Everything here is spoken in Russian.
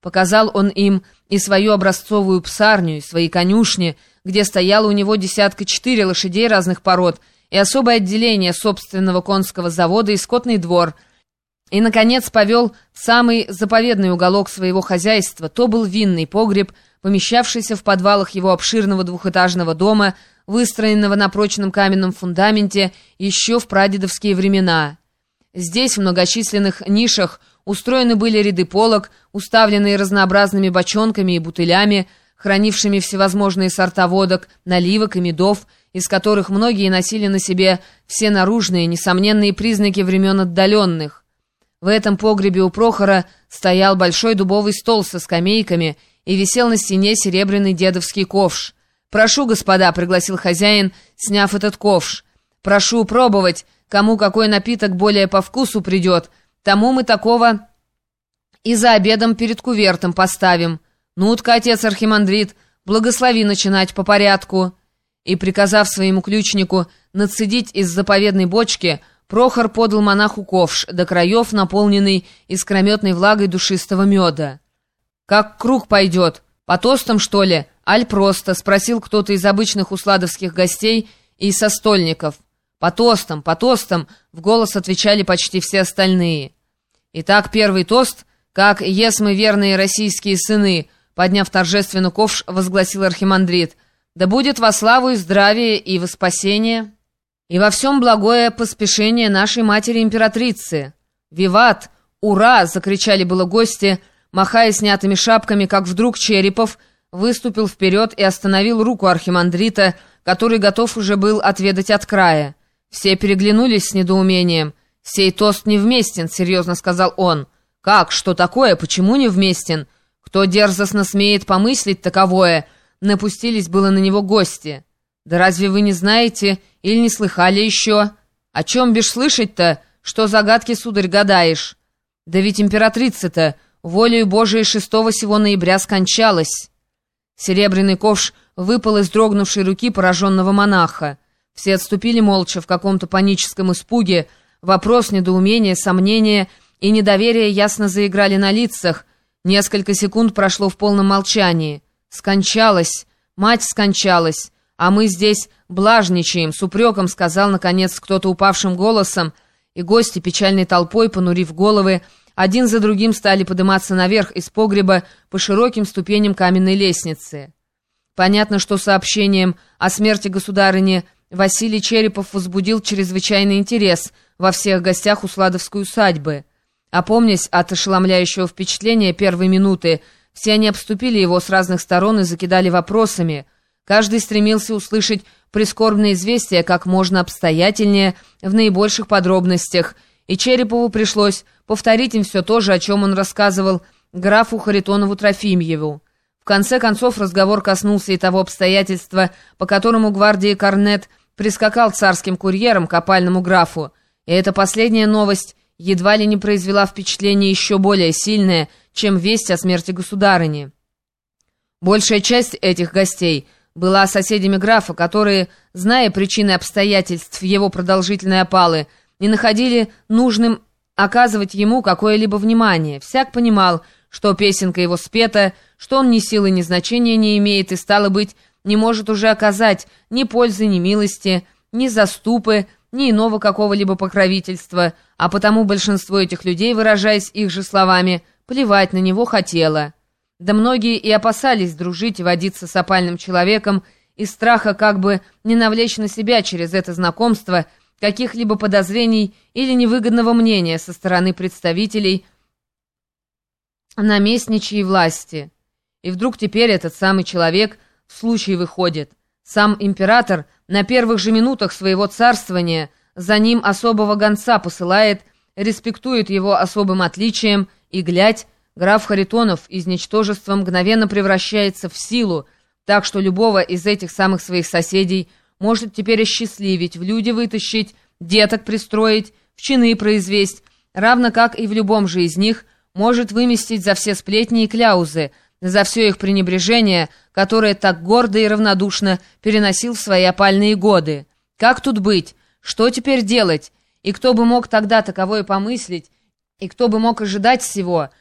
Показал он им и свою образцовую псарню, и свои конюшни, где стояло у него 4 лошадей разных пород, и особое отделение собственного конского завода и скотный двор, и, наконец, повел в самый заповедный уголок своего хозяйства. То был винный погреб, помещавшийся в подвалах его обширного двухэтажного дома, выстроенного на прочном каменном фундаменте еще в прадедовские времена. Здесь, в многочисленных нишах, устроены были ряды полок, уставленные разнообразными бочонками и бутылями, хранившими всевозможные сорта водок, наливок и медов, из которых многие носили на себе все наружные, несомненные признаки времен отдаленных. В этом погребе у Прохора стоял большой дубовый стол со скамейками и висел на стене серебряный дедовский ковш. «Прошу, господа», — пригласил хозяин, сняв этот ковш. «Прошу пробовать, кому какой напиток более по вкусу придет, тому мы такого и за обедом перед кувертом поставим. Ну-тка, отец архимандрит, благослови начинать по порядку». И, приказав своему ключнику нацедить из заповедной бочки, Прохор подал монаху ковш, до краев наполненный искрометной влагой душистого меда. «Как круг пойдет? По тостам, что ли? Аль просто?» — спросил кто-то из обычных усладовских гостей и со стольников. По тостам», — в голос отвечали почти все остальные. Итак, первый тост, как «Есмы верные российские сыны», подняв торжественно ковш, возгласил архимандрит: «Да будет во славу и здравие, и во спасение, и во всем благое поспешение нашей матери-императрицы». «Виват! Ура!» — закричали было гости, махая снятыми шапками, как вдруг Черепов выступил вперед и остановил руку архимандрита, который готов уже был отведать от края. Все переглянулись с недоумением. «Сей тост невместен», — серьезно сказал он. «Как? Что такое? Почему невместен? Кто дерзостно смеет помыслить таковое?» Напустились было на него гости. «Да разве вы не знаете или не слыхали еще? О чем бишь слышать-то? Что загадки, сударь, гадаешь? Да ведь императрица-то волею Божией 6 сего ноября скончалась». Серебряный ковш выпал из дрогнувшей руки пораженного монаха. Все отступили молча в каком-то паническом испуге. Вопрос, недоумение, сомнение и недоверие ясно заиграли на лицах. Несколько секунд прошло в полном молчании. «Скончалась, мать скончалась, а мы здесь блажничаем», — с упреком сказал, наконец, кто-то упавшим голосом, и гости, печальной толпой, понурив головы, один за другим стали подниматься наверх из погреба по широким ступеням каменной лестницы. Понятно, что сообщением о смерти государыни Василий Черепов возбудил чрезвычайный интерес во всех гостях усладовской усадьбы. Опомнясь от ошеломляющего впечатления первой минуты, все они обступили его с разных сторон и закидали вопросами. Каждый стремился услышать прискорбное известие как можно обстоятельнее, в наибольших подробностях, и Черепову пришлось повторить им все то же, о чем он рассказывал графу Харитонову Трофимьеву. В конце концов разговор коснулся и того обстоятельства, по которому гвардии корнет прискакал царским курьером к опальному графу, и эта последняя новость едва ли не произвела впечатление еще более сильное, чем весть о смерти государыни. Большая часть этих гостей была соседями графа, которые, зная причины обстоятельств его продолжительной опалы, не находили нужным оказывать ему какое-либо внимание. Всяк понимал, что песенка его спета, что он ни силы, ни значения не имеет и, стало быть, не может уже оказать ни пользы, ни милости, ни заступы, ни иного какого-либо покровительства, а потому большинство этих людей, выражаясь их же словами, плевать на него хотело. Да многие и опасались дружить и водиться с опальным человеком из страха как бы не навлечь на себя через это знакомство каких-либо подозрений или невыгодного мнения со стороны представителей наместничьей власти. И вдруг теперь этот самый человек в случай выходит. Сам император на первых же минутах своего царствования за ним особого гонца посылает, респектует его особым отличием, и, глядь, граф Харитонов из ничтожества мгновенно превращается в силу, так что любого из этих самых своих соседей может теперь осчастливить, в люди вытащить, деток пристроить, в чины произвесть, равно как и в любом же из них может выместить за все сплетни и кляузы, за все их пренебрежение, которое так гордо и равнодушно переносил в свои опальные годы. Как тут быть? Что теперь делать? И кто бы мог тогда таковое помыслить? И кто бы мог ожидать всего?